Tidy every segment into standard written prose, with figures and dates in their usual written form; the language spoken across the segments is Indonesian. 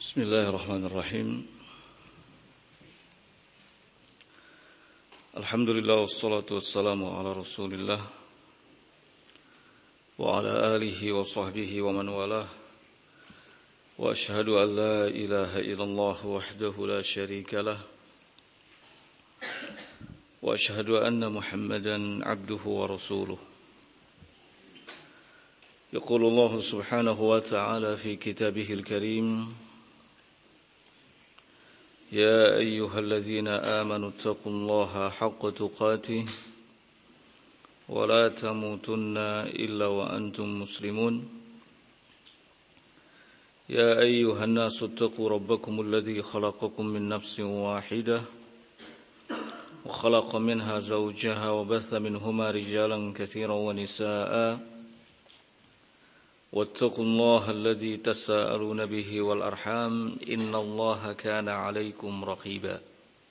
Bismillahirrahmanirrahim. Alhamdulillah wassalatu wassalamu ala Rasulillah wa ala alihi wa sahbihi wa man walah. Wa ashhadu an la ilaha illallah wahdahu la syarika lah. Wa ashhadu anna Muhammadan abduhu wa rasuluh. Yaqulu Allah subhanahu wa ta'ala fi kitabihil karim. يا أيها الذين آمنوا اتقوا الله حق تقاته ولا تموتن إلا وأنتم مسلمون يا أيها الناس اتقوا ربكم الذي خلقكم من نفس واحدة وخلق منها زوجها وبث منهما رجالا كثيرا ونساء واتقوا الله الذي تساءلون به والأرحام إن الله كان عليكم رقيبا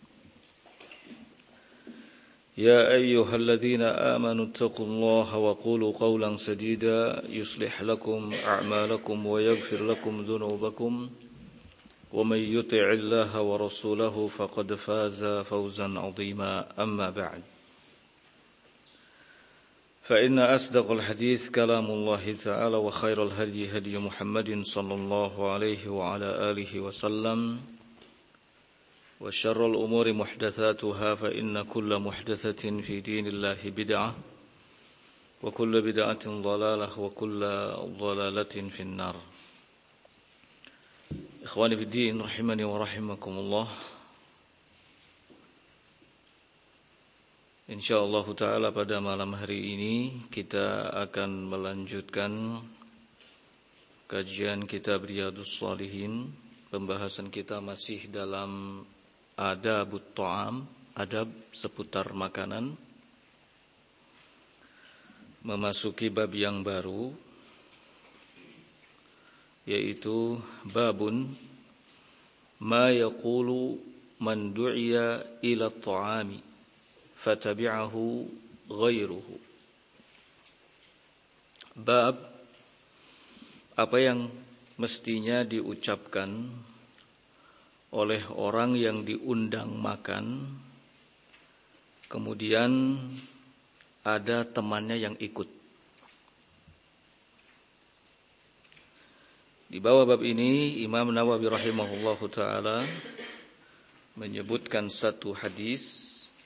يا أيها الذين آمنوا اتقوا الله وقولوا قولا سديدا يصلح لكم أعمالكم ويغفر لكم ذنوبكم ومن يطع الله ورسوله فقد فاز فوزا عظيما أما بعد فإن أصدق الحديث كلام الله تعالى وخير الهدي هدي محمد صلى الله عليه وعلى آله وسلم وشر الأمور محدثاتها فإن كل محدثة في دين الله بدعة وكل بدعة ضلالة وكل ضلالة في النار. إخواني في الدين رحمني ورحمكم الله. InsyaAllah ta'ala pada malam hari ini kita akan melanjutkan kajian kitab Riyadhus Shalihin. Pembahasan kita masih dalam adabut ta'am, adab seputar makanan. Memasuki bab yang baru, yaitu babun ma yaqulu man du'iya ila ta'ami fatabi'ahu ghairuhu. Bab apa yang mestinya diucapkan oleh orang yang diundang makan, kemudian ada temannya yang ikut. Di bawah bab ini Imam Nawawi rahimahullahu ta'ala menyebutkan satu hadis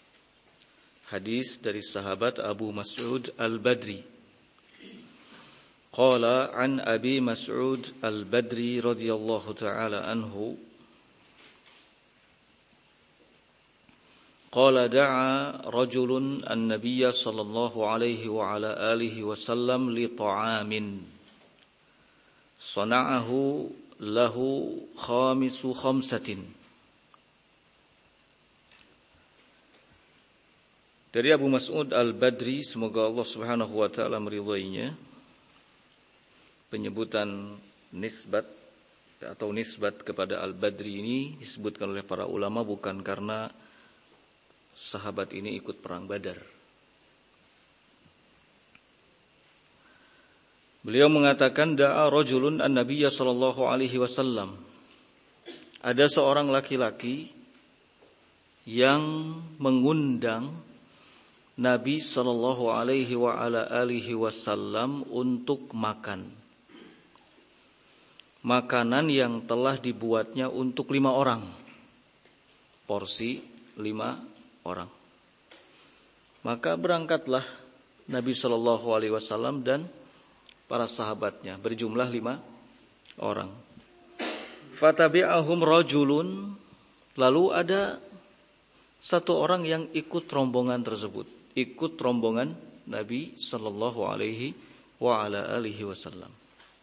dari sahabat Abu Mas'ud Al-Badri. Qala an Abi Mas'ud Al-Badri radhiyallahu ta'ala anhu qala da'a rajulun an-nabiyya sallallahu alaihi wa ala alihi wa sallam li ta'amin sana'ahu lahu khamisu khamsatin. Dari Abu Mas'ud Al-Badri, semoga Allah Subhanahu wa taala meridhoinya, penyebutan nisbat atau nisbat kepada Al-Badri ini disebutkan oleh para ulama bukan karena sahabat ini ikut perang Badar. Beliau mengatakan da'a rajulun an-nabiyya sallallahu alaihi wasallam. Ada seorang laki-laki yang mengundang Nabi sallallahu alaihi wa ala alihi wasallam untuk makan. Makanan yang telah dibuatnya untuk 5 orang. Porsi 5 orang. Maka berangkatlah Nabi sallallahu alaihi wasallam dan para sahabatnya berjumlah 5 orang. Fatabi'ahum rajulun, lalu ada satu orang yang ikut rombongan tersebut, ikut rombongan Nabi sallallahu alaihi wa ala alihi wasallam.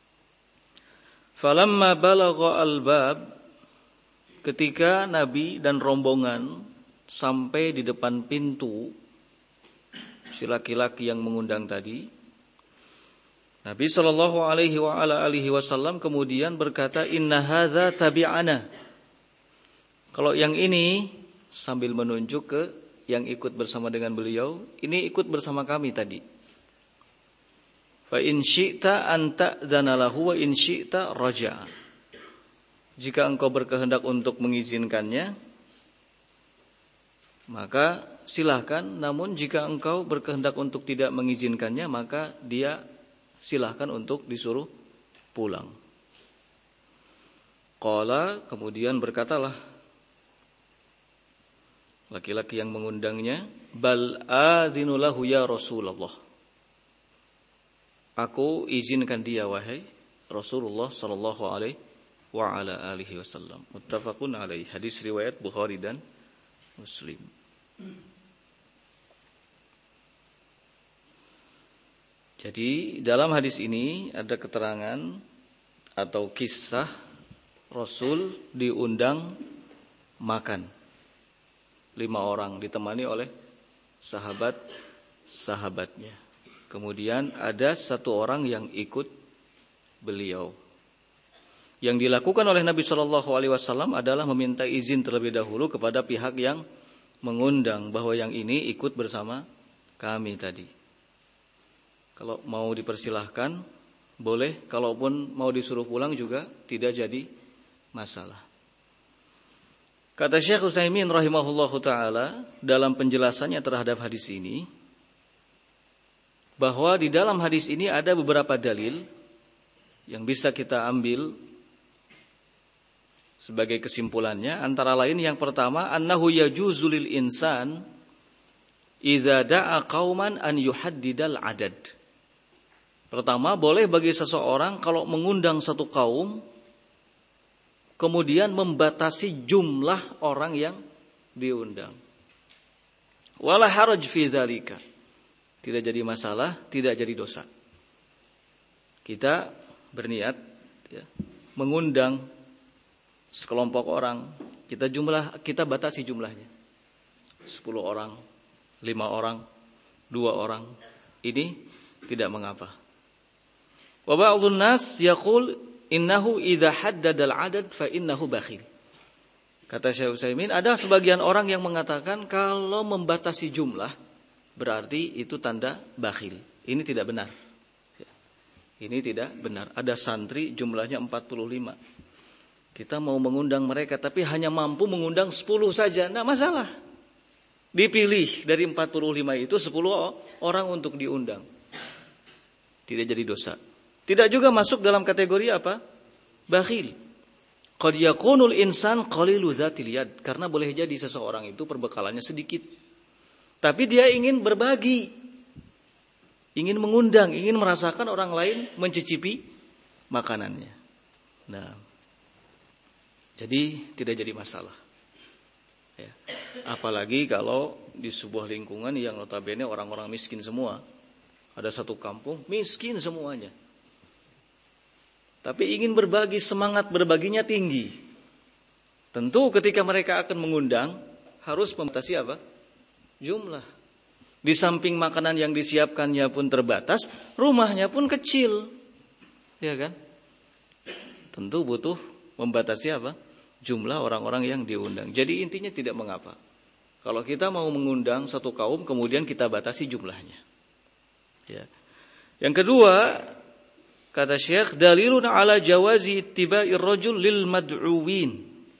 Falamma balagha al-bab, ketika Nabi dan rombongan sampai di depan pintu si laki-laki yang mengundang tadi, Nabi sallallahu alaihi wa ala alihi wasallam kemudian berkata, "Inna hadza tabi'ana." Kalau yang ini, sambil menunjuk ke yang ikut bersama dengan beliau, ini ikut bersama kami tadi. Fa in syi'ta anta dzana lahu wa in syi'ta raja'a. jika engkau berkehendak untuk mengizinkannya, maka silahkan. Namun jika engkau berkehendak untuk tidak mengizinkannya, maka dia silahkan untuk disuruh pulang. Qala, kemudian berkatalah laki-laki yang mengundangnya, bal adzinu lahu ya Rasulullah. Aku izinkan dia wahai Rasulullah sallallahu alaihi wa ala alihi wasallam. Muttafaqun alaihi. Hadis riwayat Bukhari dan Muslim. Jadi dalam hadis ini ada keterangan atau kisah Rasul diundang makan 5 orang ditemani oleh sahabat-sahabatnya. Kemudian ada 1 orang yang ikut beliau. Yang dilakukan oleh Nabi Shallallahu Alaihi Wasallam adalah meminta izin terlebih dahulu kepada pihak yang mengundang bahwa yang ini ikut bersama kami tadi. Kalau mau dipersilahkan boleh, kalaupun mau disuruh pulang juga tidak jadi masalah. Kata Syekh Utsaimin rahimahullahu taala dalam penjelasannya terhadap hadis ini, bahwa di dalam hadis ini ada beberapa dalil yang bisa kita ambil sebagai kesimpulannya. Antara lain yang pertama, annahu yajuzu lil insan idza da'a qauman an yuhaddidal adad. Pertama, boleh bagi seseorang kalau mengundang satu kaum kemudian membatasi jumlah orang yang diundang. Wala haraj fi dzalika. Tidak jadi masalah, tidak jadi dosa. Kita berniat mengundang sekelompok orang, kita batasi jumlahnya. 10 orang, 5 orang, 2 orang. Ini tidak mengapa. Wa ba'dun nas yaqul innahu idza haddada al-adad fa innahu bakhil. Kata Syekh Utsaimin, ada sebagian orang yang mengatakan kalau membatasi jumlah berarti itu tanda bakhil. Ini tidak benar. Ini tidak benar. Ada santri jumlahnya 45. Kita mau mengundang mereka tapi hanya mampu mengundang 10 saja, enggak masalah. Dipilih dari 45 itu 10 orang untuk diundang. Tidak jadi dosa. Tidak juga masuk dalam kategori apa? Bakhil. Qad yakunul insan qalilu dzatil yad, karena boleh jadi seseorang itu perbekalannya sedikit. Tapi dia ingin berbagi. Ingin mengundang, ingin merasakan orang lain mencicipi makanannya. Nah, jadi tidak jadi masalah. Ya. Apalagi kalau di sebuah lingkungan yang notabene orang-orang miskin semua. Ada satu kampung miskin semuanya. Tapi ingin berbagi, semangat berbaginya tinggi. Tentu ketika mereka akan mengundang harus membatasi apa? Jumlah. Di samping makanan yang disiapkannya pun terbatas, rumahnya pun kecil. Ya kan? Tentu butuh membatasi apa? Jumlah orang-orang yang diundang. Jadi intinya tidak mengapa. Kalau kita mau mengundang satu kaum kemudian kita batasi jumlahnya. Ya. Yang kedua, kata Syekh, dalilun ala jawazi ittiba'ir rajul lil mad'uwin.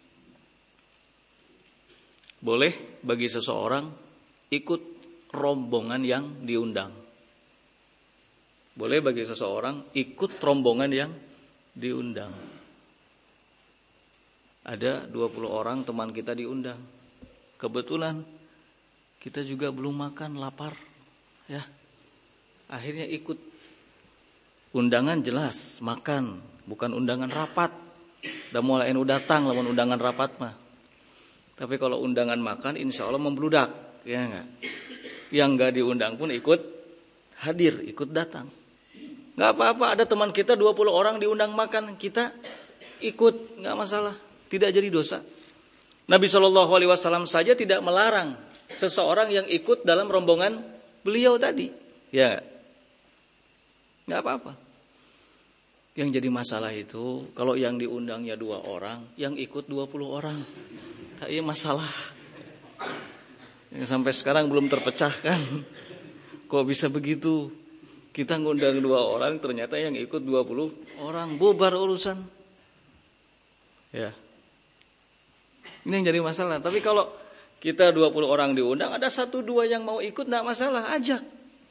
Boleh bagi seseorang ikut rombongan yang diundang. Boleh bagi seseorang ikut rombongan yang diundang. Ada 20 orang teman kita diundang. Kebetulan kita juga belum makan, lapar. Ya. Akhirnya ikut. Undangan jelas, makan, bukan undangan rapat. Udah mulai datang lamun undangan rapat mah. Tapi kalau undangan makan insya Allah membludak, ya enggak? Yang enggak diundang pun ikut hadir, ikut datang. Enggak apa-apa, ada teman kita 20 orang diundang makan, kita ikut, enggak masalah, tidak jadi dosa. Nabi SAW saja tidak melarang seseorang yang ikut dalam rombongan beliau tadi. Ya. Enggak apa-apa. Yang jadi masalah itu kalau yang diundangnya 2 orang, yang ikut 20 orang. Tak iya masalah. Yang sampai sekarang belum terpecahkan. Kok bisa begitu? Kita ngundang 2 orang, ternyata yang ikut 20 orang, bubar urusan. Ya. Ini yang jadi masalah. Tapi kalau kita 20 orang diundang, ada 1-2 yang mau ikut, enggak masalah, ajak.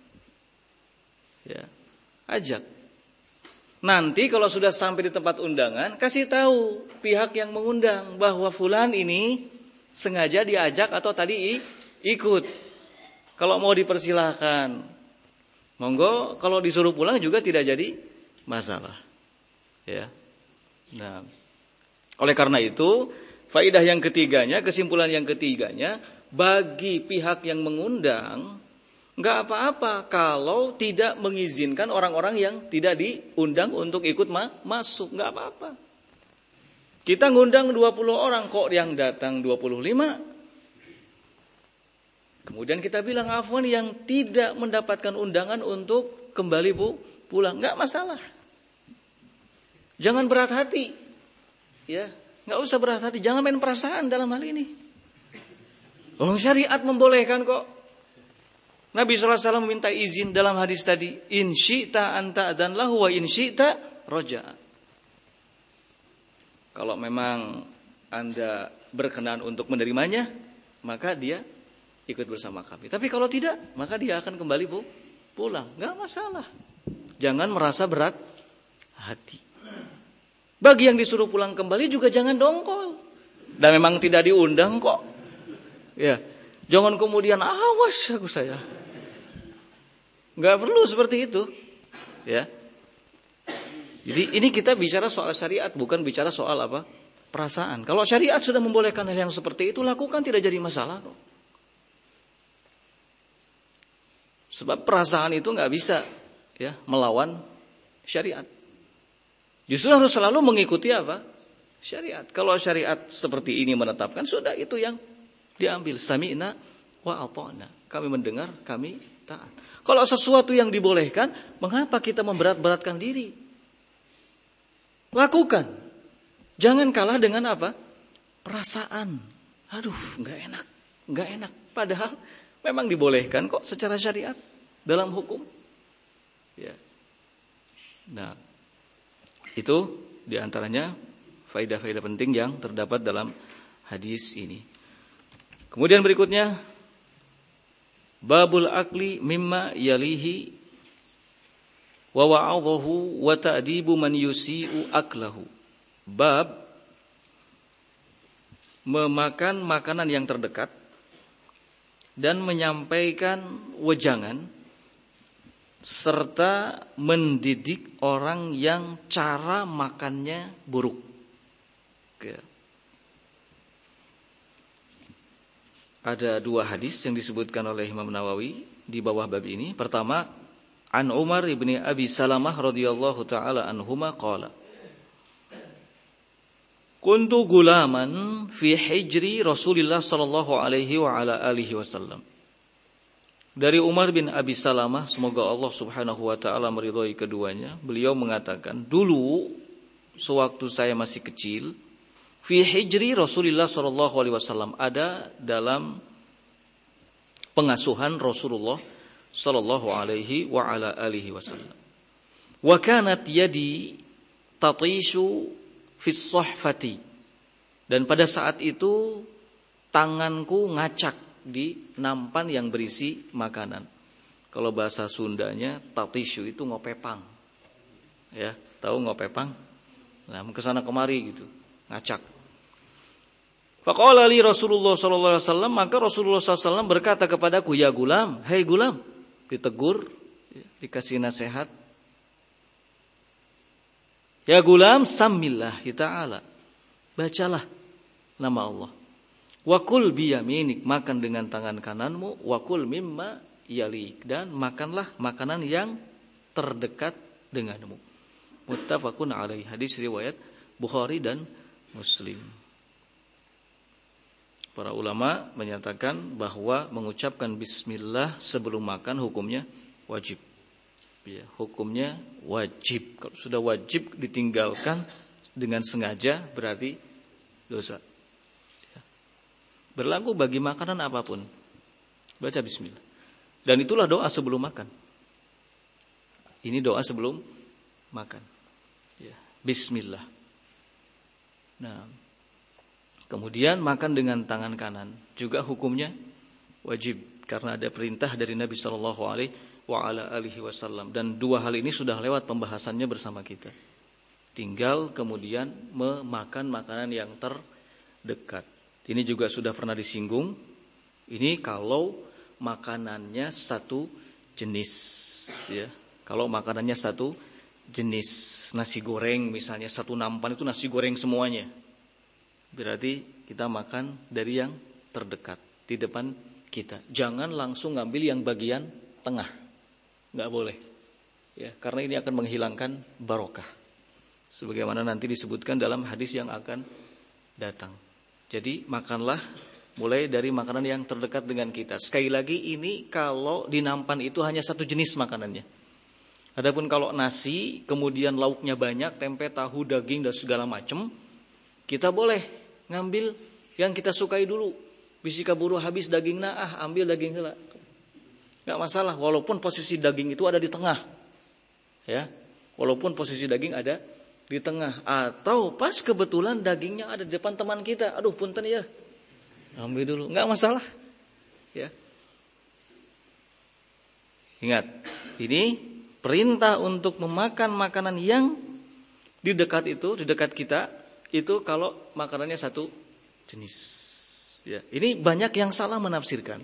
Ya. Ajak. Nanti kalau sudah sampai di tempat undangan, kasih tahu pihak yang mengundang bahwa fulan ini sengaja diajak atau tadi ikut. Kalau mau dipersilahkan, monggo. Kalau disuruh pulang juga tidak jadi masalah. Ya. Nah, oleh karena itu, faedah yang ketiganya, kesimpulan yang ketiganya, bagi pihak yang mengundang, enggak apa-apa kalau tidak mengizinkan orang-orang yang tidak diundang untuk ikut masuk, enggak apa-apa. Kita ngundang 20 orang, kok yang datang 25? Kemudian kita bilang, afwan, yang tidak mendapatkan undangan untuk kembali pulang, enggak masalah. Jangan berat hati. Ya, enggak usah berat hati, jangan main perasaan dalam hal ini. Oh, syariat membolehkan kok. Nabi SAW meminta izin dalam hadis tadi, in syi'ta anta adzan lahu wa in syi'ta raja'a. Kalau memang Anda berkenan untuk menerimanya, maka dia ikut bersama kami. Tapi kalau tidak, maka dia akan kembali pulang. Enggak masalah. Jangan merasa berat hati. Bagi yang disuruh pulang kembali juga jangan dongkol. Dan memang tidak diundang kok. Ya, jangan kemudian awas aku saya. Enggak perlu seperti itu. Ya. Jadi ini kita bicara soal syariat, bukan bicara soal apa? Perasaan. Kalau syariat sudah membolehkan hal yang seperti itu, lakukan, tidak jadi masalah kok. Sebab perasaan itu enggak bisa ya melawan syariat. Justru harus selalu mengikuti apa? Syariat. Kalau syariat seperti ini menetapkan, sudah itu yang diambil. Sami'na wa ata'na. Kami mendengar, kami taat. Kalau sesuatu yang dibolehkan, mengapa kita memberat-beratkan diri? Lakukan. Jangan kalah dengan apa? Perasaan. Aduh, enggak enak. Padahal memang dibolehkan kok secara syariat dalam hukum. Ya. Nah, itu diantaranya faedah-faedah penting yang terdapat dalam hadis ini. Kemudian berikutnya, babul akli mimma yalihi wa wa'adhahu wa ta'dibu man yusi'u aklahu. Bab memakan makanan yang terdekat dan menyampaikan wejangan serta mendidik orang yang cara makannya buruk. Oke. Ada 2 hadis yang disebutkan oleh Imam Nawawi di bawah bab ini. Pertama, an Umar ibni Abi Salamah radhiyallahu taala anhuma qala, kuntu gulaman fi hijri Rasulillah sallallahu alaihi wa ala alihi wasallam. Dari Umar bin Abi Salamah, semoga Allah Subhanahu wa taala meridhai keduanya, beliau mengatakan, dulu sewaktu saya masih kecil, fi hijri Rasulillah sallallahu alaihi wasallam, ada dalam pengasuhan Rasulullah sallallahu alaihi wa ala alihi wasallam. Wa kanat yadi tatishu fi shahfati. Dan pada saat itu tanganku ngacak di nampan yang berisi makanan. Kalau bahasa Sundanya tatishu itu ngopepang. Ya, tahu ngopepang? Nah, kesana kemari gitu, ngacak. Faqala li Rasulullah sallallahu alaihi wasallam, maka Rasulullah sallallahu alaihi wasallam berkata kepadaku, ya gulam, hei gulam, ditegur, dikasih nasihat. Ya gulam, sammillahi ta'ala. Bacalah nama Allah. Wa kul biyaminik, makan dengan tangan kananmu. Wa kul mimma yalik, dan makanlah makanan yang terdekat denganmu. Muttafaqun alaih, hadis riwayat Bukhari dan Muslim. Para ulama menyatakan bahwa mengucapkan bismillah sebelum makan hukumnya wajib. Ya, hukumnya wajib. Kalau sudah wajib ditinggalkan dengan sengaja berarti dosa. Ya. Berlaku bagi makanan apapun. Baca bismillah. Dan itulah doa sebelum makan. Ini doa sebelum makan. Ya, bismillah. Nah, kemudian makan dengan tangan kanan juga hukumnya wajib karena ada perintah dari Nabi sallallahu alaihi wasallam, dan dua hal ini sudah lewat pembahasannya bersama kita. Tinggal kemudian memakan makanan yang terdekat. Ini juga sudah pernah disinggung. Ini kalau makanannya satu jenis, ya. Kalau makanannya satu jenis, nasi goreng misalnya satu nampan itu nasi goreng semuanya. Berarti kita makan dari yang terdekat di depan kita. Jangan langsung ngambil yang bagian tengah. Enggak boleh. Ya, karena ini akan menghilangkan barokah. Sebagaimana nanti disebutkan dalam hadis yang akan datang. Jadi makanlah mulai dari makanan yang terdekat dengan kita. Sekali lagi ini kalau di nampan itu hanya satu jenis makanannya. Adapun kalau nasi kemudian lauknya banyak, tempe, tahu, daging dan segala macam, kita boleh ngambil yang kita sukai dulu. Bisi kaburu habis daging ambil daging heula. Enggak masalah walaupun posisi daging itu ada di tengah. Ya. Walaupun posisi daging ada di tengah atau pas kebetulan dagingnya ada di depan teman kita. Aduh punten ya. Ambil dulu, enggak masalah. Ya. Ingat, ini perintah untuk memakan makanan yang di dekat kita itu kalau makanannya satu jenis. Ya, ini banyak yang salah menafsirkan.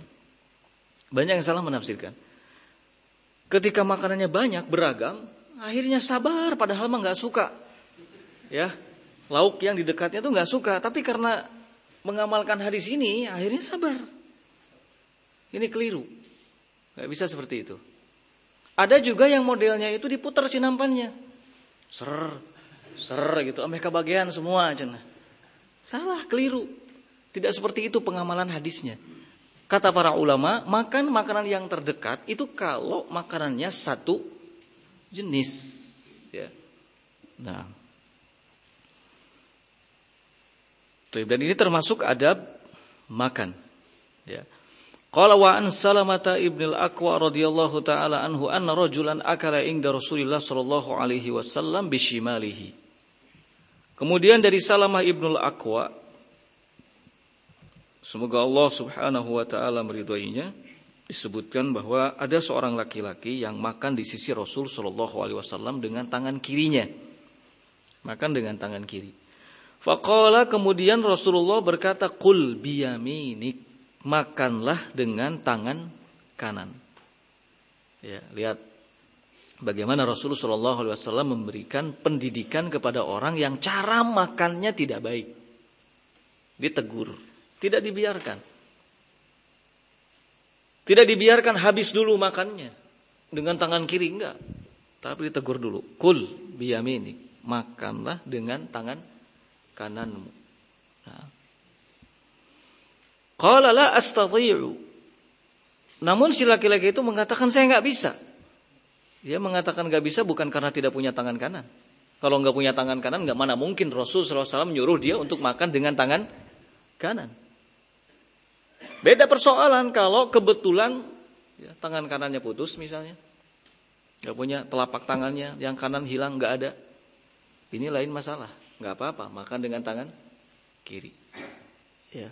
Ketika makanannya banyak, beragam, akhirnya sabar padahal mah enggak suka. Ya. Lauk yang di dekatnya tuh enggak suka, tapi karena mengamalkan hadis ini akhirnya sabar. Ini keliru. Enggak bisa seperti itu. Ada juga yang modelnya itu diputar si nampannya. Ser gitu, ameh kebagian semua cenah. Salah, keliru. Tidak seperti itu pengamalan hadisnya. Kata para ulama, makan makanan yang terdekat itu kalau makanannya satu jenis, ya. Nah. Dan ini termasuk adab makan, ya. Qala wa an Salamah ibn al-Aqwa radhiyallahu taala anhu anna rajulan akala inda Rasulillah sallallahu alaihi wasallam bishimalihi. Kemudian dari Salamah ibn al-Aqwa, semoga Allah subhanahu wa ta'ala meridhoinya, disebutkan bahwa ada seorang laki-laki yang makan di sisi Rasul sallallahu alaihi wasallam dengan tangan kirinya. Makan dengan tangan kiri. Faqala, kemudian Rasulullah berkata, qul biyaminik, makanlah dengan tangan kanan. Ya, lihat bagaimana Rasulullah sallallahu alaihi wasallam memberikan pendidikan kepada orang yang cara makannya tidak baik. Ditegur, tidak dibiarkan. Tidak dibiarkan habis dulu makannya dengan tangan kiri, enggak. Tapi ditegur dulu. Kul biyaminik, makanlah dengan tangan kananmu. Nah. Qala la astati'u. Namun si laki-laki itu mengatakan saya enggak bisa. Dia mengatakan enggak bisa bukan karena tidak punya tangan kanan. Kalau enggak punya tangan kanan, enggak mana mungkin Rasul sallallahu alaihi wasallam menyuruh dia untuk makan dengan tangan kanan. Beda persoalan kalau kebetulan ya, tangan kanannya putus misalnya, nggak punya telapak tangannya, yang kanan hilang nggak ada, ini lain masalah, nggak apa-apa, makan dengan tangan kiri. Ya.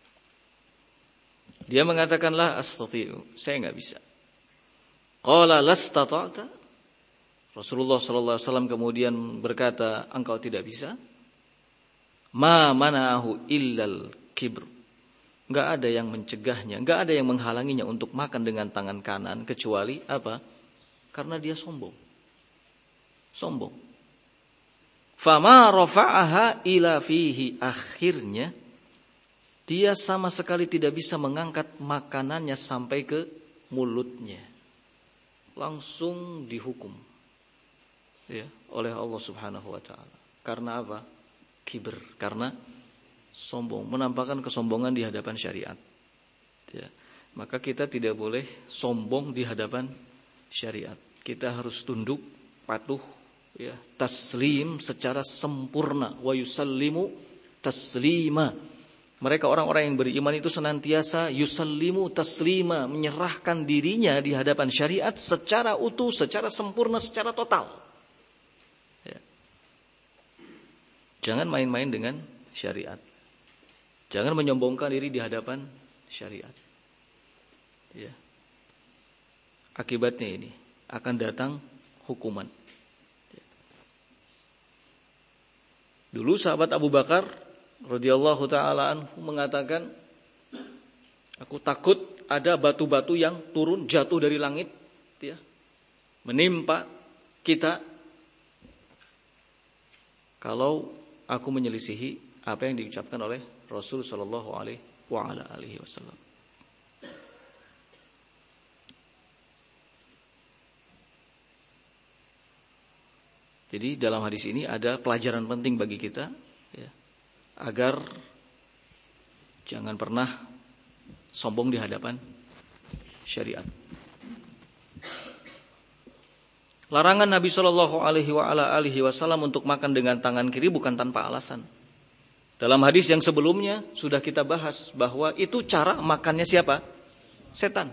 Dia mengatakanlah astati'u, saya nggak bisa. Qala lastata'ta. Rasulullah sallallahu alaihi wasallam kemudian berkata, engkau tidak bisa. Ma manahu illal kibr. Enggak ada yang mencegahnya, enggak ada yang menghalanginya untuk makan dengan tangan kanan kecuali apa? Karena dia sombong. Sombong. Fama rafa'aha ila fihi, akhirnya dia sama sekali tidak bisa mengangkat makanannya sampai ke mulutnya. Langsung dihukum ya, oleh Allah Subhanahu wa taala. Karena apa? Kibr, karena sombong, menampakkan kesombongan di hadapan syariat. Ya. Maka kita tidak boleh sombong di hadapan syariat. Kita harus tunduk, patuh, ya, taslim secara sempurna. Wa yusallimu taslima. Mereka orang-orang yang beriman itu senantiasa yusallimu taslima, menyerahkan dirinya di hadapan syariat secara utuh, secara sempurna, secara total. Ya. Jangan main-main dengan syariat. Jangan menyombongkan diri di hadapan syariat. Ya. Akibatnya ini akan datang hukuman. Ya. Dulu sahabat Abu Bakar radhiyallahu taala anhu mengatakan, aku takut ada batu-batu yang turun jatuh dari langit, ya, menimpa kita kalau aku menyelisihi apa yang diucapkan oleh Rasul sallallahu alaihi wasallam. Jadi dalam hadis ini ada pelajaran penting bagi kita, ya, agar jangan pernah sombong di hadapan syariat. Larangan Nabi Shallallahu Alaihi Wasallam untuk makan dengan tangan kiri bukan tanpa alasan. Dalam hadis yang sebelumnya sudah kita bahas bahwa itu cara makannya siapa? Setan.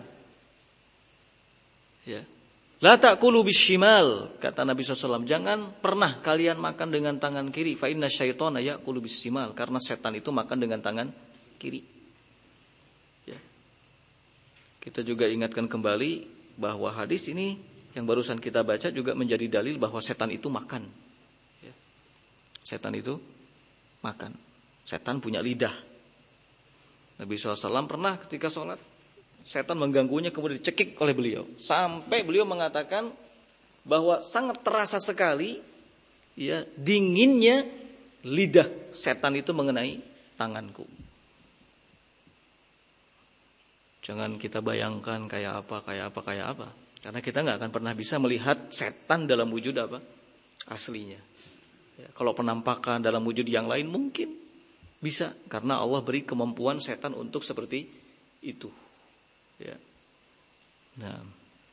Ya. La ta'kulu bishimal, kata Nabi SAW. Jangan pernah kalian makan dengan tangan kiri. Fa inna syaitana ya'kulu bishimal, karena setan itu makan dengan tangan kiri. Ya. Kita juga ingatkan kembali bahwa hadis ini yang barusan kita baca juga menjadi dalil bahwa setan itu makan. Ya. Setan itu makan. Setan punya lidah. Nabi SAW pernah ketika sholat, setan mengganggunya kemudian dicekik oleh beliau. Sampai beliau mengatakan bahwa sangat terasa sekali, ya, dinginnya lidah setan itu mengenai tanganku. Jangan kita bayangkan kayak apa. Karena kita nggak akan pernah bisa melihat setan dalam wujud apa? Aslinya. Ya, kalau penampakan dalam wujud yang lain mungkin bisa, karena Allah beri kemampuan setan untuk seperti itu. Ya. Nah,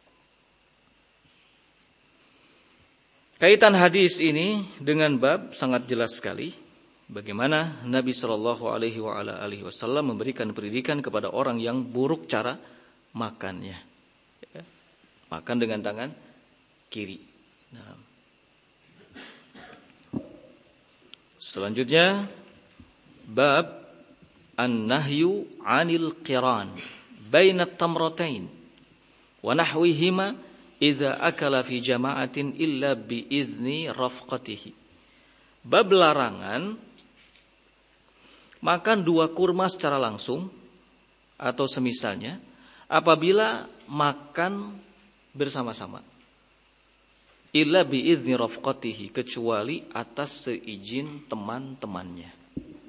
kaitan hadis ini dengan bab sangat jelas sekali. Bagaimana Nabi Shallallahu Alaihi Wasallam memberikan pendidikan kepada orang yang buruk cara makannya. Ya. Makan dengan tangan kiri. Nah. Selanjutnya bab an-nahyu 'anil qiran baina at-tamratain wa nahwihima idza akala fi jama'atin illa bi idzni rafqatihi. Bab larangan makan dua kurma secara langsung atau semisalnya apabila makan bersama-sama. Illa bi idzni rafqatihi, kecuali atas seizin teman-temannya.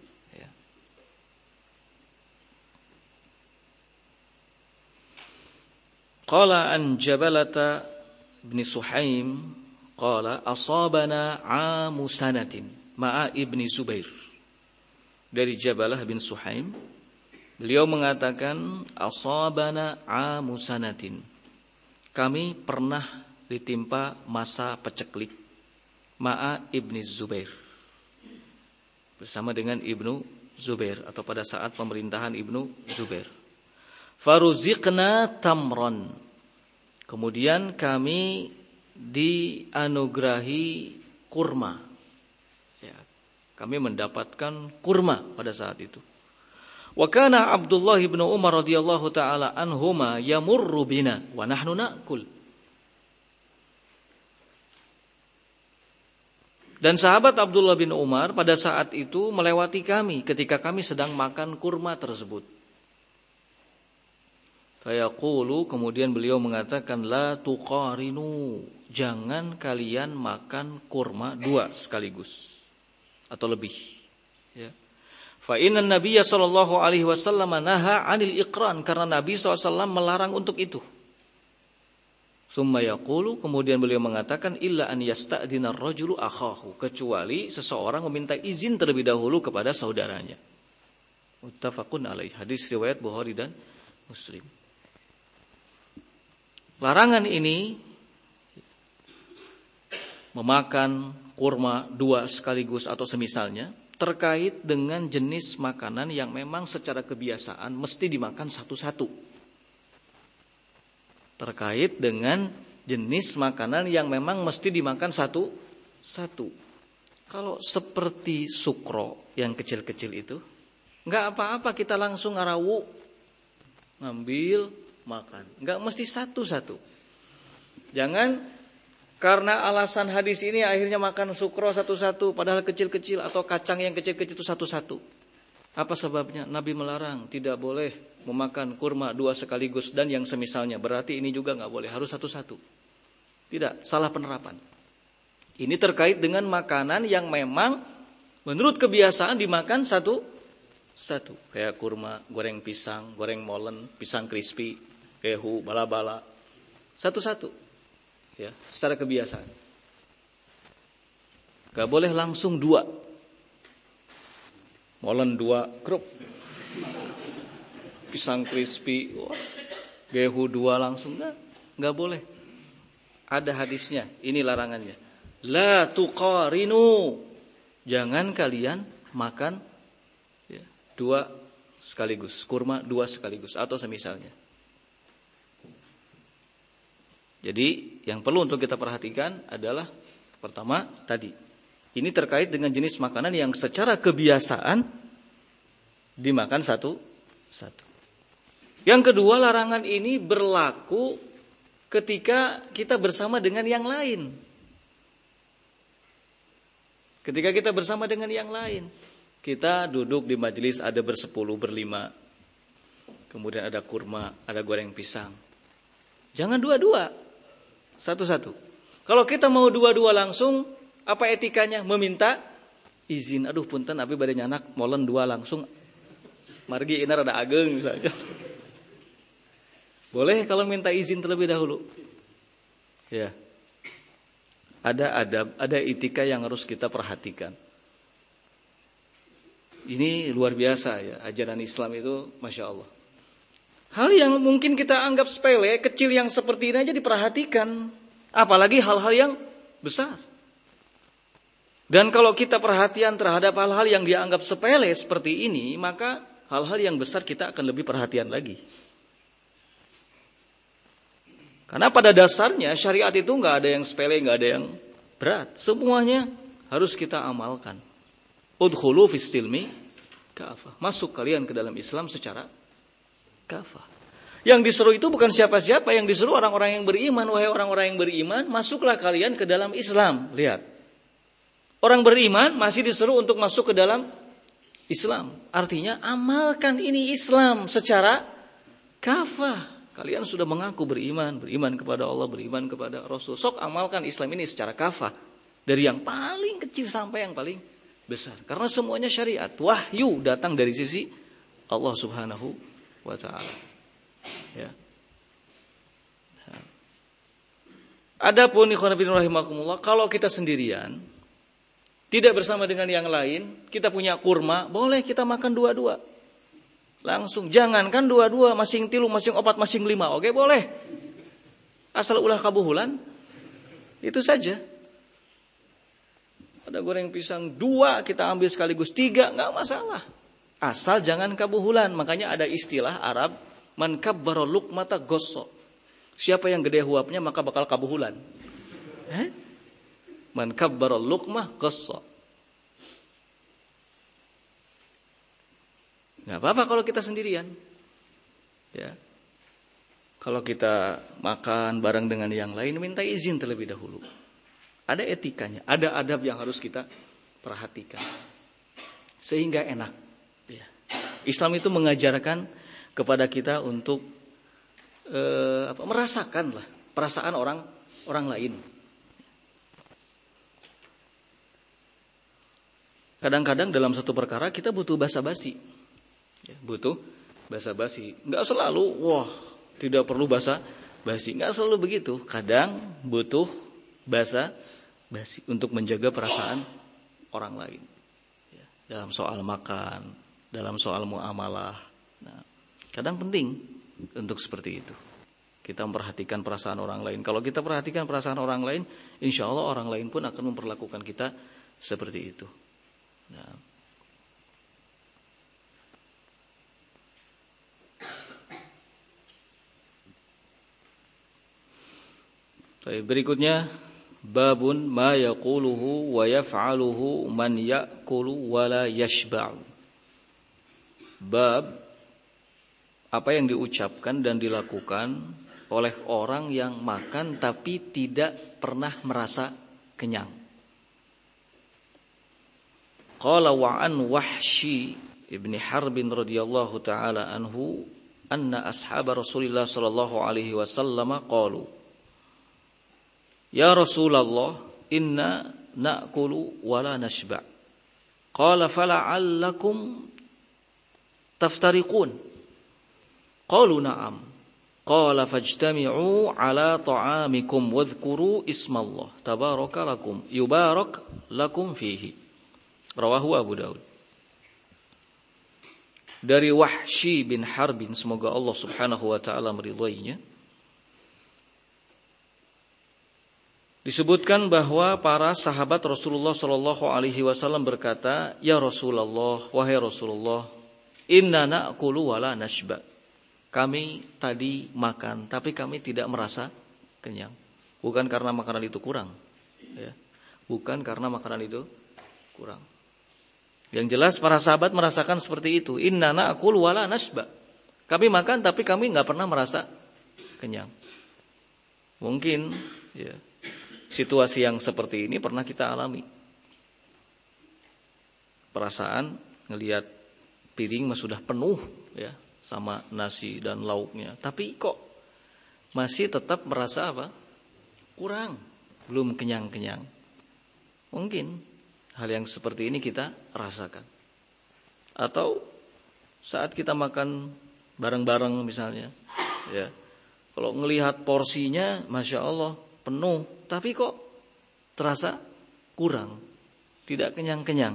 Qala an Jabalata bin Suhaim qala asabana 'amu sanatin ma'a ibni Zubair. Dari Jabalah bin Suhaim, beliau mengatakan asabana 'amu sanatin. Kami pernah ditimpa masa peceklik ma'a ibni Zubair. Bersama dengan Ibnu Zubair atau pada saat pemerintahan Ibnu Zubair. Faruziqna tamron. Kemudian kami dianugerahi kurma. Ya, kami mendapatkan kurma pada saat itu. Wa kana Abdullah bin Umar radhiyallahu taala anhuma yamurru bina wa nahnu na'kul. Dan sahabat Abdullah bin Umar pada saat itu melewati kami ketika kami sedang makan kurma tersebut. Fayaqulu, kemudian beliau mengatakan la tuqarinu, jangan kalian makan kurma dua sekaligus atau lebih. Ya. Fa inna Nabiyya sallallahu alaihi wasallam naha 'anil iqran, karena Nabi SAW melarang untuk itu. Summa yaqulu, kemudian beliau mengatakan illa an yasta'dina ar-rajulu akhahu, kecuali seseorang meminta izin terlebih dahulu kepada saudaranya. Muttafaqun alaih, hadis riwayat Bukhari dan Muslim. Larangan ini memakan kurma dua sekaligus atau semisalnya terkait dengan jenis makanan yang memang secara kebiasaan mesti dimakan satu-satu. Terkait dengan jenis makanan yang memang mesti dimakan satu-satu. Kalau seperti sukro yang kecil-kecil itu, nggak apa-apa kita langsung ngarawu, ngambil, makan. Nggak mesti satu-satu. Jangan karena alasan hadis ini akhirnya makan sukro satu-satu, padahal kecil-kecil, atau kacang yang kecil-kecil itu satu-satu. Apa sebabnya? Nabi melarang, tidak boleh memakan kurma 2 sekaligus dan yang semisalnya. Berarti ini juga nggak boleh, harus satu-satu. Tidak, salah penerapan. Ini terkait dengan makanan yang memang menurut kebiasaan dimakan satu-satu. Kayak kurma, goreng pisang, goreng molen, pisang crispy, kehu, bala-bala. Satu-satu. Ya, secara kebiasaan. Gak boleh langsung 2. Molen 2 grup. Pisang crispy, kehu 2 langsung. Gak boleh. Ada hadisnya, ini larangannya. La tuqarinu. Jangan kalian makan 2 sekaligus, kurma 2 sekaligus atau semisalnya. Jadi yang perlu untuk kita perhatikan adalah pertama tadi, ini terkait dengan jenis makanan yang secara kebiasaan dimakan satu-satu. Yang kedua, larangan ini berlaku ketika kita bersama dengan yang lain. Ketika kita bersama dengan yang lain, kita duduk di majelis ada bersepuluh, berlima. Kemudian ada kurma, ada goreng pisang. Jangan 2-2, satu-satu. Kalau kita mau 2-2 langsung, apa etikanya? Meminta izin. Aduh punten, abi bade nyanak molen 2 langsung. Margi ina rada ageng misalnya. Boleh kalau minta izin terlebih dahulu. Ya. Ada adab, ada etika yang harus kita perhatikan. Ini luar biasa ya, ajaran Islam itu Masya Allah. Hal yang mungkin kita anggap sepele, kecil yang seperti ini aja diperhatikan. Apalagi hal-hal yang besar. Dan kalau kita perhatian terhadap hal-hal yang dianggap sepele seperti ini, maka hal-hal yang besar kita akan lebih perhatian lagi. Karena pada dasarnya syariat itu nggak ada yang sepele, nggak ada yang berat. Semuanya harus kita amalkan. Udkhulu fis silmi kafah. Masuk kalian ke dalam Islam secara kafah. Yang disuruh itu bukan siapa-siapa, yang disuruh orang-orang yang beriman. Wahai orang-orang yang beriman, masuklah kalian ke dalam Islam. Lihat. Orang beriman masih disuruh untuk masuk ke dalam Islam. Artinya amalkan ini Islam secara kafah. Kalian sudah mengaku beriman kepada Allah, beriman kepada Rasul. Sok amalkan Islam ini secara kafah. Dari yang paling kecil sampai yang paling besar. Karena semuanya syariat. Wahyu datang dari sisi Allah Subhanahu wa ta'ala. Ya. Adapun ikhwan fillah rahimakumullah, kalau kita sendirian, tidak bersama dengan yang lain, kita punya kurma, boleh kita makan 2-2. Langsung, jangankan 2-2, masing 3, masing 4, masing 5, oke boleh. Asal ulah kabuhulan, itu saja. Ada goreng pisang 2, kita ambil sekaligus 3, nggak masalah. Asal jangan kabuhulan. Makanya ada istilah Arab, man kabbara luqmata gosso. Siapa yang gede huapnya maka bakal kabuhulan. Man kabbara luqmah gosso. Nggak apa-apa kalau kita sendirian. Ya. Kalau kita makan bareng dengan yang lain, minta izin terlebih dahulu. Ada etikanya, ada adab yang harus kita perhatikan. Sehingga enak. Ya. Islam itu mengajarkan kepada kita untuk merasakan lah perasaan orang lain. Kadang-kadang dalam satu perkara kita butuh basa-basi. Ya, butuh basa-basi. Enggak selalu, tidak perlu basa-basi. Enggak selalu begitu. Kadang butuh basa-basi untuk menjaga perasaan orang lain. Ya, dalam soal makan, dalam soal muamalah. Nah, kadang penting untuk seperti itu. Kita memperhatikan perasaan orang lain. Kalau kita perhatikan perasaan orang lain, insya Allah orang lain pun akan memperlakukan kita seperti itu. Nah. Berikutnya Babun ma yaquluhu wa yaf'aluhu man ya'kulu wa la yashba'u. Bab apa yang diucapkan dan dilakukan oleh orang yang makan tapi tidak pernah merasa kenyang. Qala wa an Wahsy ibn Harb radhiyallahu taala anhu anna ashab Rasulillah sallallahu alaihi wasallam qalu ya Rasulullah inna na'kulu wa la nashba'. Qala fala'allakum taftariqun. Qalu na'am. Qala fajtami'u ala ta'amikum wadhkuru ismallah tabaraka lakum yubarak lakum fihi. Rawahu Abu Daud. Dari Wahsy bin Harbin, semoga Allah Subhanahu wa taala meridhoinya, disebutkan bahwa para sahabat Rasulullah sallallahu alaihi wasallam berkata, "Ya Rasulullah, wahai Rasulullah, inna na'kulu wa la nashba." Kami tadi makan tapi kami tidak merasa kenyang. Bukan karena makanan itu kurang, ya. Bukan karena makanan itu kurang. Yang jelas para sahabat merasakan seperti itu. Inna na'kulu wa la nashba. Kami makan tapi kami enggak pernah merasa kenyang. Mungkin ya, situasi yang seperti ini pernah kita alami. Perasaan ngelihat piring sudah penuh ya sama nasi dan lauknya, tapi kok masih tetap merasa apa? Kurang, belum kenyang-kenyang. Mungkin hal yang seperti ini kita rasakan. Atau saat kita makan bareng-bareng misalnya, ya. Kalau ngelihat porsinya, masya Allah penuh, tapi kok terasa kurang, tidak kenyang-kenyang.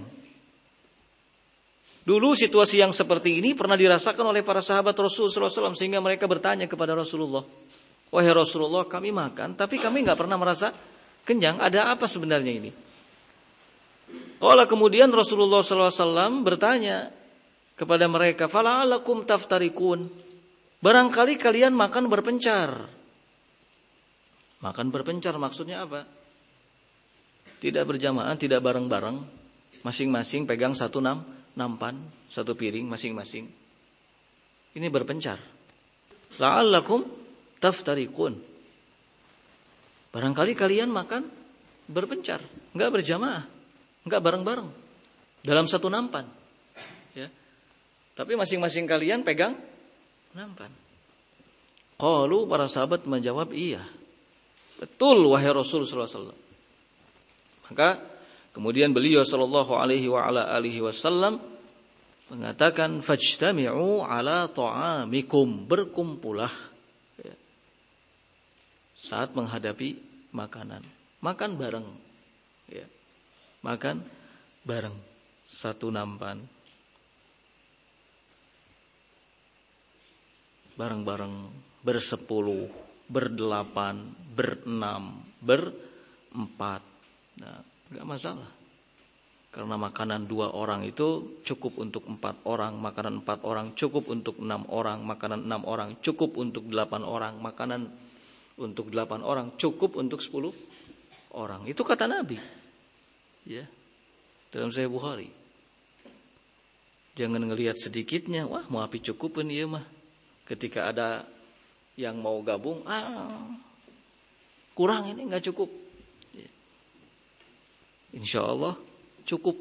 Dulu situasi yang seperti ini pernah dirasakan oleh para sahabat Rasulullah SAW, sehingga mereka bertanya kepada Rasulullah, wahai Rasulullah, kami makan tapi kami nggak pernah merasa kenyang. Ada apa sebenarnya ini? Qala, kemudian Rasulullah SAW bertanya kepada mereka, fala'alakum taftarikun. Barangkali kalian makan berpencar. Makan berpencar maksudnya apa? Tidak berjamaah, tidak bareng-bareng. Masing-masing pegang satu nampan, satu piring masing-masing. Ini berpencar. La'allakum taftarikun. Barangkali kalian makan berpencar, enggak berjamaah, enggak bareng-bareng dalam satu nampan. Ya. Tapi masing-masing kalian pegang nampan. Qalu, para sahabat menjawab, iya. Betul wahai Rasul sallallahu alaihi wasallam. Maka kemudian beliau sallallahu alaihi wa ala alihi wasallam mengatakan, fajtami'u ala ta'amikum, berkumpullah ya, saat menghadapi makanan. Makan bareng ya. Makan bareng satu nampan. Bareng-bareng bersepuluh, berdelapan, berenam, berempat. Nah, enggak masalah. Karena makanan 2 orang itu cukup untuk 4 orang, makanan 4 orang cukup untuk 6 orang, makanan 6 orang cukup untuk 8 orang, makanan untuk 8 orang cukup untuk 10 orang. Itu kata Nabi. Ya. Dalam Sahih Bukhari. Jangan ngelihat sedikitnya, wah mau api cukupin ieu mah. Ketika ada yang mau gabung, kurang ini enggak cukup. Ya. Insya Allah cukup.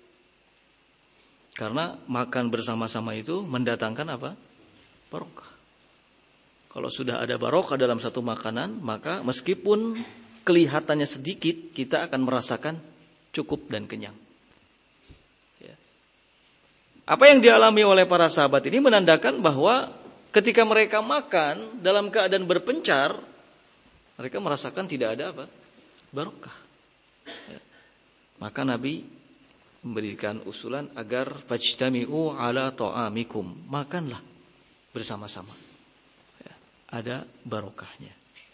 Karena makan bersama-sama itu mendatangkan apa? Barokah. Kalau sudah ada barokah dalam satu makanan, maka meskipun kelihatannya sedikit, kita akan merasakan cukup dan kenyang. Ya. Apa yang dialami oleh para sahabat ini menandakan bahwa ketika mereka makan dalam keadaan berpencar, mereka merasakan tidak ada apa? Barokah. Ya. Maka Nabi memberikan usulan agar fajtami'u ala ta'amikum, makanlah bersama-sama. Ya, ada barokahnya.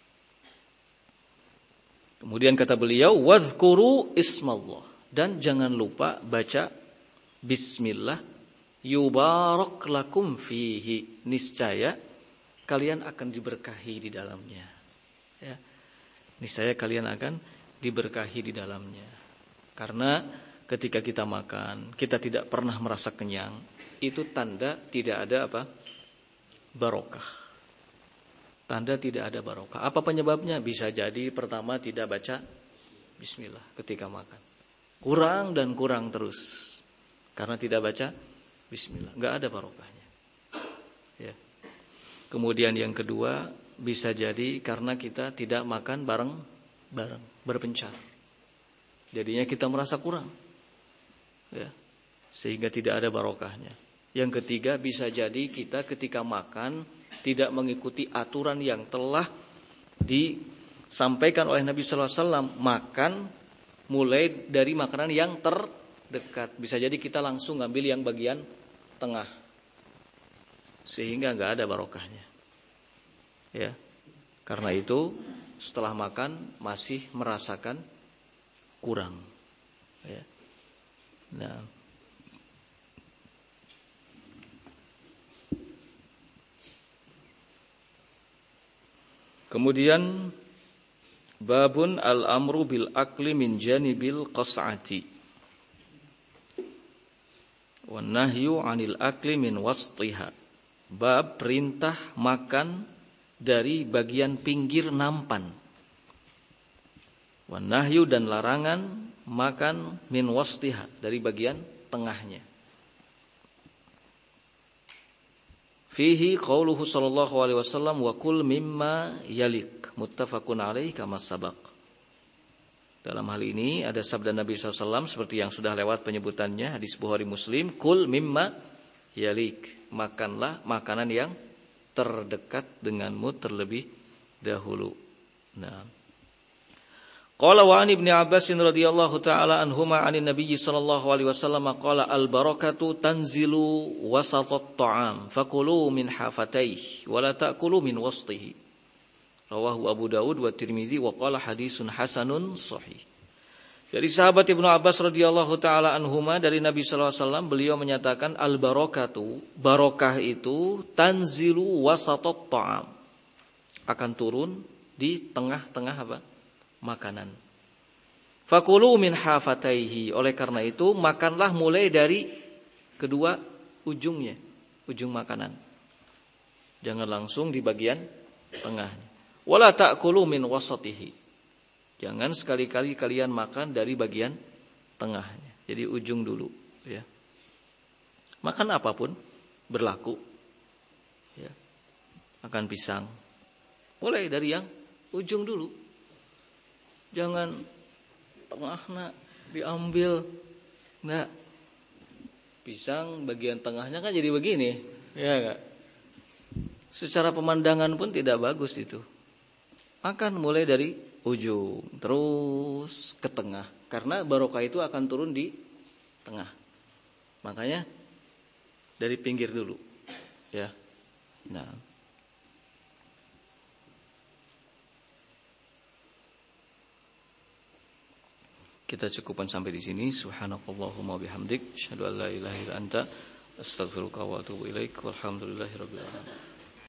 Kemudian kata beliau, wadhkuru ismallah, dan jangan lupa baca bismillah, yubarak lakum fihi, niscaya kalian akan diberkahi di dalamnya. Ya. Niscaya kalian akan diberkahi di dalamnya. Karena ketika kita makan, kita tidak pernah merasa kenyang, itu tanda tidak ada apa? Barokah. Tanda tidak ada barokah. Apa penyebabnya? Bisa jadi pertama tidak baca bismillah ketika makan. Kurang dan kurang terus. Karena tidak baca bismillah, enggak ada barokahnya. Ya. Kemudian yang kedua, bisa jadi karena kita tidak makan bareng-bareng, berpencar. Jadinya kita merasa kurang. Ya. Sehingga tidak ada barokahnya. Yang ketiga, bisa jadi kita ketika makan tidak mengikuti aturan yang telah disampaikan oleh Nabi sallallahu alaihi wasallam, makan mulai dari makanan yang terdekat. Bisa jadi kita langsung ngambil yang bagian tengah. Sehingga enggak ada barokahnya. Ya. Karena itu setelah makan masih merasakan kurang. Ya. Nah, kemudian babun al-amru bil akli min janibil qas'ati wan nahyu 'anil akli min wastiha. Bab perintah makan dari bagian pinggir nampan. Wan nahyu dan larangan makan min wastiha dari bagian tengahnya. Fihi qauluhu sallallahu alaihi wasallam wa kul mimma yalik muttafaqun alaihi kama sabaq. Dalam hal ini ada sabda Nabi SAW seperti yang sudah lewat penyebutannya, hadis Bukhari Muslim, kul mimma yalik, makanlah makanan yang terdekat denganmu terlebih dahulu. Nah, qala wa an Ibnu Abbas radhiyallahu taala anhuma 'anin Nabiy sallallahu alaihi wasallam qala al barakatu tanzilu wasatat ta'am fakulu min hafatayhi wa la ta'kulu min wastihi. Rawahu Abu Dawud wa Tirmidzi wa qala hadisun hasanun sahih. Dari sahabat Ibnu Abbas radhiyallahu taala anhuma dari Nabi sallallahu alaihi wasallam, beliau menyatakan al barakatu, barokah itu tanzilu wasatat ta'am, akan turun di tengah-tengah apa? Makanan. Fakulu min hafataihi, oleh karena itu makanlah mulai dari kedua ujungnya, ujung makanan. Jangan langsung di bagian tengahnya. Wala ta'kulu min wasatihi. Jangan sekali-kali kalian makan dari bagian tengahnya. Jadi ujung dulu, ya. Makan apapun berlaku. Ya. Makan pisang, mulai dari yang ujung dulu. Jangan tengahnya diambil. Nah, pisang bagian tengahnya kan jadi begini, ya enggak? Secara pemandangan pun tidak bagus itu. Makan mulai dari ujung terus ke tengah, karena barokah itu akan turun di tengah. Makanya dari pinggir dulu, ya. Nah, kita cukupkan sampai di sini. Subhanakallahumma bihamdik, asyhadu an la ilaha illa anta, astaghfiruka wa atubu ilaik. Walhamdulillahirabbil alamin.